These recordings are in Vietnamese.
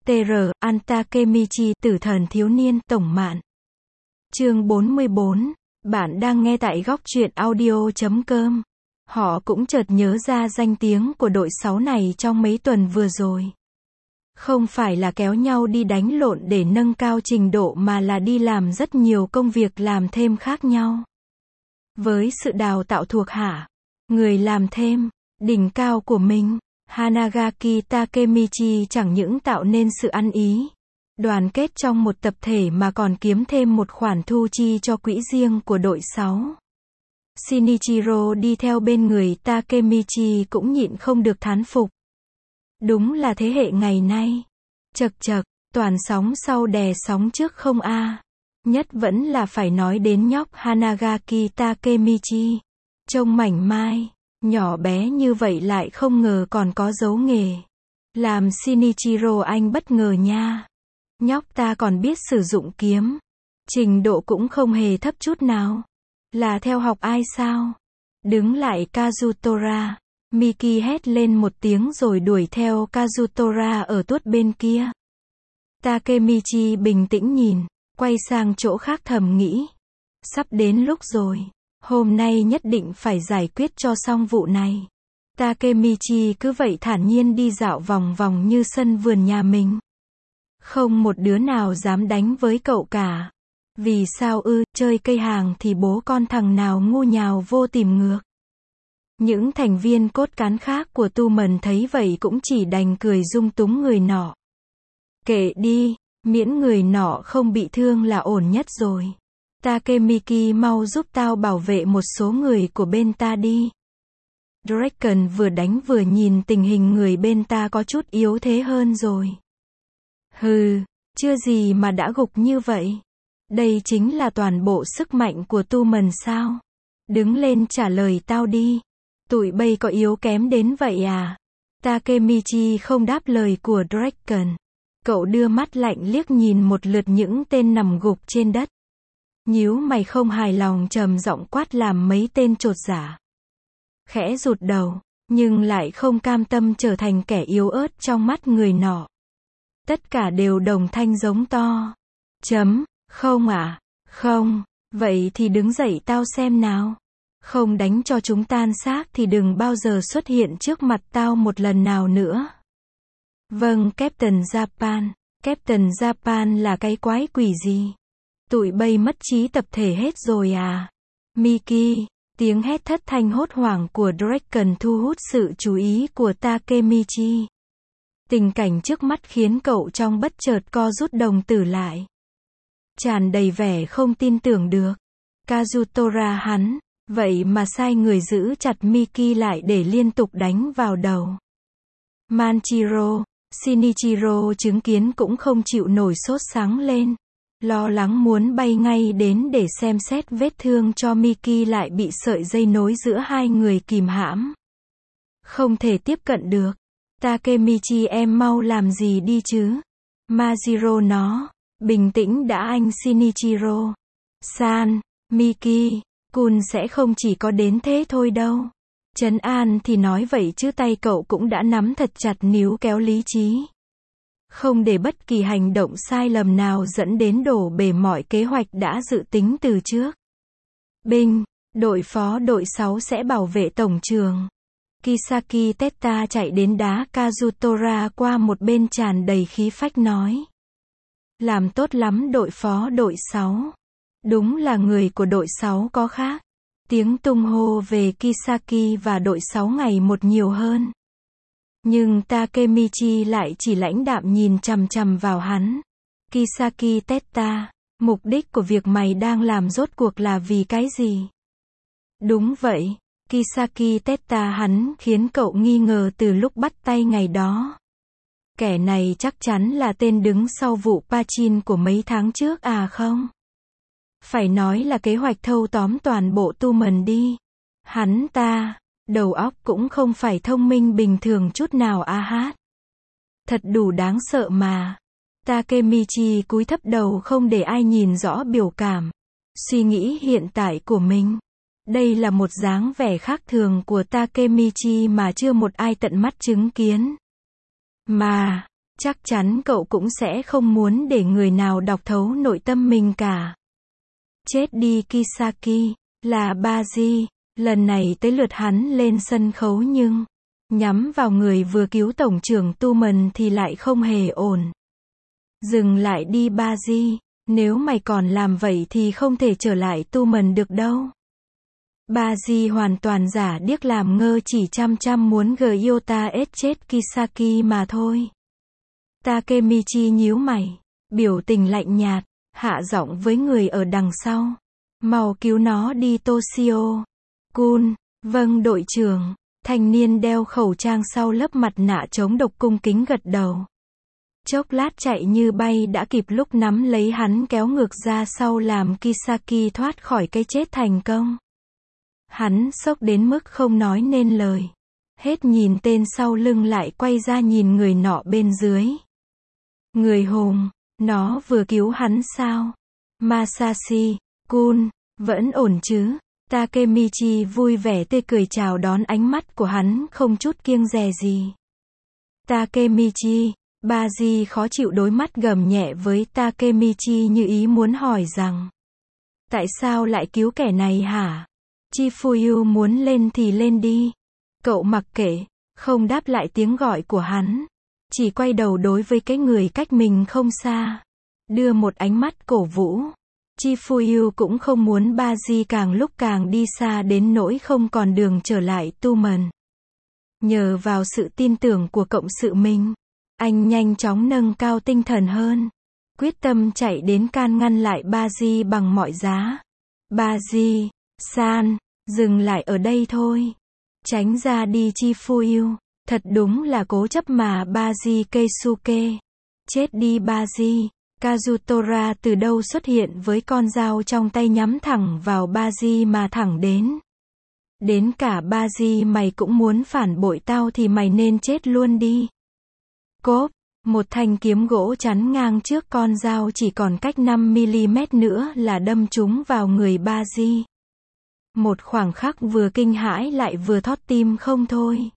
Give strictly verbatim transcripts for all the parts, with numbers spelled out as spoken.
tê rờ, An Takemichi, Tử thần thiếu niên, tổng mạn. Chương bốn mươi bốn, bạn đang nghe tại góc truyện audio chấm com. Họ cũng chợt nhớ ra danh tiếng của đội sáu này trong mấy tuần vừa rồi. Không phải là kéo nhau đi đánh lộn để nâng cao trình độ mà là đi làm rất nhiều công việc làm thêm khác nhau. Với sự đào tạo thuộc hạ, người làm thêm, đỉnh cao của mình, Hanagaki Takemichi chẳng những tạo nên sự ăn ý, đoàn kết trong một tập thể mà còn kiếm thêm một khoản thu chi cho quỹ riêng của đội sáu. Shinichiro đi theo bên người Takemichi cũng nhịn không được thán phục. Đúng là thế hệ ngày nay. Chật chật, toàn sóng sau đè sóng trước không a. Nhất vẫn là phải nói đến nhóc Hanagaki Takemichi. Trông mảnh mai, nhỏ bé như vậy lại không ngờ còn có dấu nghề. Làm Shinichiro anh bất ngờ nha. Nhóc ta còn biết sử dụng kiếm. Trình độ cũng không hề thấp chút nào. Là theo học ai sao? Đứng lại Kazutora. Miki hét lên một tiếng rồi đuổi theo Kazutora ở tuốt bên kia. Takemichi bình tĩnh nhìn, quay sang chỗ khác thầm nghĩ. Sắp đến lúc rồi. Hôm nay nhất định phải giải quyết cho xong vụ này. Takemichi cứ vậy thản nhiên đi dạo vòng vòng như sân vườn nhà mình. Không một đứa nào dám đánh với cậu cả. Vì sao ư, chơi cây hàng thì bố con thằng nào ngu nhào vô tìm ngược. Những thành viên cốt cán khác của Tu Mần thấy vậy cũng chỉ đành cười dung túng người nọ. Kệ đi, miễn người nọ không bị thương là ổn nhất rồi. Takemiki mau giúp tao bảo vệ một số người của bên ta đi. Draken vừa đánh vừa nhìn tình hình người bên ta có chút yếu thế hơn rồi. Hừ, chưa gì mà đã gục như vậy. Đây chính là toàn bộ sức mạnh của Tu Mần sao? Đứng lên trả lời tao đi. Tụi bay có yếu kém đến vậy à? Takemichi không đáp lời của Draken. Cậu đưa mắt lạnh liếc nhìn một lượt những tên nằm gục trên đất. Nhíu mày không hài lòng trầm giọng quát làm mấy tên chột dạ. Khẽ rụt đầu, nhưng lại không cam tâm trở thành kẻ yếu ớt trong mắt người nọ. Tất cả đều đồng thanh giống to. Chấm, không à, không, vậy thì đứng dậy tao xem nào. Không đánh cho chúng tan xác thì đừng bao giờ xuất hiện trước mặt tao một lần nào nữa. Vâng, Captain Japan. Captain Japan là cái quái quỷ gì? Tụi bay mất trí tập thể hết rồi à? Miki, tiếng hét thất thanh hốt hoảng của Draken thu hút sự chú ý của Takemichi. Tình cảnh trước mắt khiến cậu trong bất chợt co rút đồng tử lại. Tràn đầy vẻ không tin tưởng được. Kazutora hắn, vậy mà sai người giữ chặt Miki lại để liên tục đánh vào đầu. Manchiro, Shinichiro chứng kiến cũng không chịu nổi sốt sáng lên. Lo lắng muốn bay ngay đến để xem xét vết thương cho Miki lại bị sợi dây nối giữa hai người kìm hãm. Không thể tiếp cận được. Takemichi em mau làm gì đi chứ? Majiro nó. Bình tĩnh đã anh Shinichiro. San, Miki, Kun sẽ không chỉ có đến thế thôi đâu. Trấn an thì nói vậy chứ tay cậu cũng đã nắm thật chặt níu kéo lý trí. Không để bất kỳ hành động sai lầm nào dẫn đến đổ bể mọi kế hoạch đã dự tính từ trước. Binh, đội phó đội sáu sẽ bảo vệ tổng trường. Kisaki Teta chạy đến đá Kazutora qua một bên tràn đầy khí phách nói. Làm tốt lắm đội phó đội sáu. Đúng là người của đội sáu có khác. Tiếng tung hô về Kisaki và đội sáu ngày một nhiều hơn. Nhưng Takemichi lại chỉ lãnh đạm nhìn chằm chằm vào hắn. Kisaki Teta, mục đích của việc mày đang làm rốt cuộc là vì cái gì? Đúng vậy, Kisaki Teta hắn khiến cậu nghi ngờ từ lúc bắt tay ngày đó. Kẻ này chắc chắn là tên đứng sau vụ Pachin của mấy tháng trước à không? Phải nói là kế hoạch thâu tóm toàn bộ Tu Mần đi. Hắn ta, đầu óc cũng không phải thông minh bình thường chút nào a hát. Thật đủ đáng sợ mà. Takemichi cúi thấp đầu không để ai nhìn rõ biểu cảm, suy nghĩ hiện tại của mình. Đây là một dáng vẻ khác thường của Takemichi mà chưa một ai tận mắt chứng kiến. Mà, Chắc chắn cậu cũng sẽ không muốn để người nào đọc thấu nội tâm mình cả. Chết đi Kisaki, là Baji, lần này tới lượt hắn lên sân khấu nhưng, nhắm vào người vừa cứu tổng trưởng Tumen thì lại không hề ổn. Dừng lại đi Baji, nếu mày còn làm vậy thì không thể trở lại Tumen được đâu. Baji hoàn toàn giả điếc làm ngơ chỉ chăm chăm muốn Gyota ết chết Kisaki mà thôi. Takemichi nhíu mày, biểu tình lạnh nhạt, hạ giọng với người ở đằng sau. Mau cứu nó đi Toshio. Kun, vâng đội trưởng. Thanh niên đeo khẩu trang sau lớp mặt nạ chống độc cung kính gật đầu. Chốc lát chạy như bay đã kịp lúc nắm lấy hắn kéo ngược ra sau làm Kisaki thoát khỏi cái chết thành công. Hắn sốc đến mức không nói nên lời. Hết nhìn tên sau lưng lại quay ra nhìn người nọ bên dưới. Người hùng, nó vừa cứu hắn sao? Masashi, Kun, vẫn ổn chứ? Takemichi vui vẻ tươi cười chào đón ánh mắt của hắn không chút kiêng dè gì. Takemichi, Baji khó chịu đối mắt gầm nhẹ với Takemichi như ý muốn hỏi rằng. Tại sao lại cứu kẻ này hả? Chifuyu muốn lên thì lên đi. Cậu mặc kệ, không đáp lại tiếng gọi của hắn. Chỉ quay đầu đối với cái người cách mình không xa. Đưa một ánh mắt cổ vũ. Chifuyu cũng không muốn Baji càng lúc càng đi xa đến nỗi không còn đường trở lại Tumen. Nhờ vào sự tin tưởng của cộng sự mình, anh nhanh chóng nâng cao tinh thần hơn. Quyết tâm chạy đến can ngăn lại Baji bằng mọi giá. Baji, san, dừng lại ở đây thôi. Tránh ra đi Chifuyu. Thật đúng là cố chấp mà Baji Keisuke. Chết đi Baji. Kazutora từ đâu xuất hiện với con dao trong tay nhắm thẳng vào Baji mà thẳng đến. Đến cả Baji mày cũng muốn phản bội tao thì mày nên chết luôn đi. Cốp, một thanh kiếm gỗ chắn ngang trước con dao chỉ còn cách năm mi-li-mét nữa là đâm trúng vào người Baji. Một khoảng khắc vừa kinh hãi lại vừa thót tim không thôi.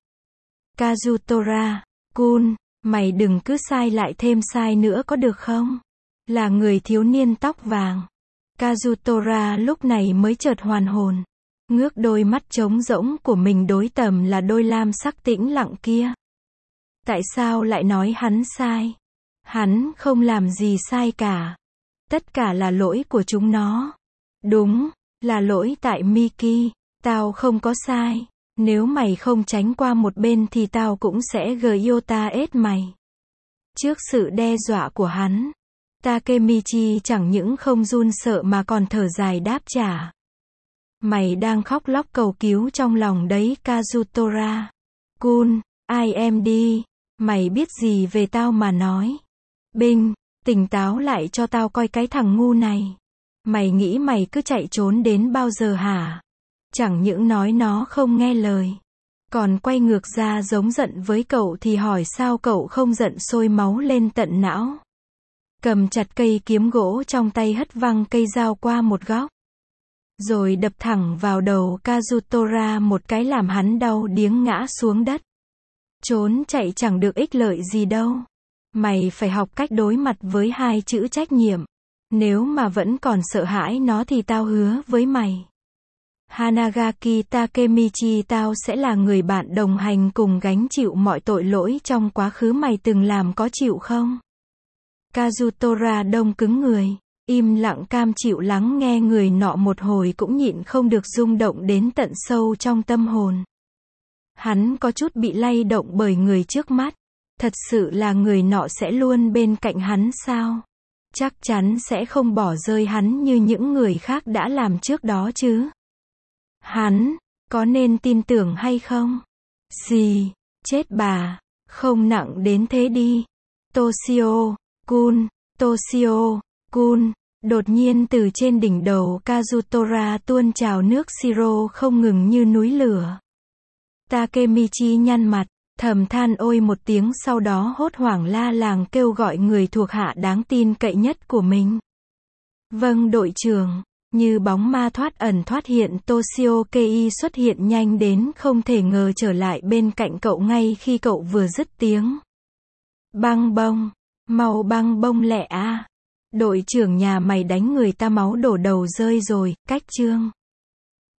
Kazutora, Kun, mày đừng cứ sai lại thêm sai nữa có được không? Là người thiếu niên tóc vàng. Kazutora lúc này mới chợt hoàn hồn. Ngước đôi mắt trống rỗng của mình đối tầm là đôi lam sắc tĩnh lặng kia. Tại sao lại nói hắn sai? Hắn không làm gì sai cả. Tất cả là lỗi của chúng nó. Đúng, là lỗi tại Miki. Tao không có sai. Nếu mày không tránh qua một bên thì tao cũng sẽ Gyota ết mày. Trước sự đe dọa của hắn, Takemichi chẳng những không run sợ mà còn thở dài đáp trả. Mày đang khóc lóc cầu cứu trong lòng đấy Kazutora. Kun, ai em đi, mày biết gì về tao mà nói. Binh, tỉnh táo lại cho tao coi cái thằng ngu này. Mày nghĩ mày cứ chạy trốn đến bao giờ hả? Chẳng những nói nó không nghe lời, còn quay ngược ra giống giận với cậu thì hỏi sao cậu không giận sôi máu lên tận não. Cầm chặt cây kiếm gỗ trong tay hất văng cây dao qua một góc. Rồi đập thẳng vào đầu Kazutora một cái làm hắn đau điếng ngã xuống đất. Trốn chạy chẳng được ích lợi gì đâu. Mày phải học cách đối mặt với hai chữ trách nhiệm. Nếu mà vẫn còn sợ hãi nó thì tao hứa với mày. Hanagaki Takemichi tao sẽ là người bạn đồng hành cùng gánh chịu mọi tội lỗi trong quá khứ mày từng làm có chịu không? Kazutora đông cứng người, im lặng cam chịu lắng nghe người nọ một hồi cũng nhịn không được rung động đến tận sâu trong tâm hồn. Hắn có chút bị lay động bởi người trước mắt. Thật sự là người nọ sẽ luôn bên cạnh hắn sao? Chắc chắn sẽ không bỏ rơi hắn như những người khác đã làm trước đó chứ. Hắn, có nên tin tưởng hay không? Gì? Chết bà, không nặng đến thế đi. Toshio, Kun, Toshio, Kun, đột nhiên từ trên đỉnh đầu Kazutora tuôn trào nước siro không ngừng như núi lửa. Takemichi nhăn mặt, thầm than ôi một tiếng sau đó hốt hoảng la làng kêu gọi người thuộc hạ đáng tin cậy nhất của mình. Vâng đội trưởng. Như bóng ma thoát ẩn thoát hiện Toshio Kei xuất hiện nhanh đến không thể ngờ trở lại bên cạnh cậu ngay khi cậu vừa dứt tiếng. Băng bông. Mau băng bông lẹ a. Đội trưởng nhà mày đánh người ta máu đổ đầu rơi rồi, cách chương.